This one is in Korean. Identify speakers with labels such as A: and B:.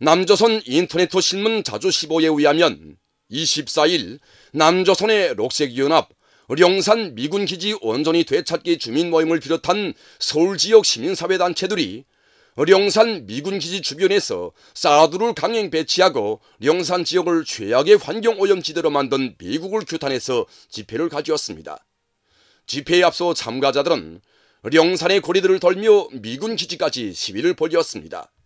A: 남조선 인터넷 신문 자주 15에 의하면 24일 남조선의 녹색연합, 령산 미군기지 온전히 되찾기 주민 모임을 비롯한 서울지역 시민사회단체들이 령산 미군기지 주변에서 사드를 강행 배치하고 령산 지역을 최악의 환경오염지대로 만든 미국을 규탄해서 집회를 가져왔습니다. 집회에 앞서 참가자들은 령산의 거리들을 돌며 미군기지까지 시위를 벌였습니다.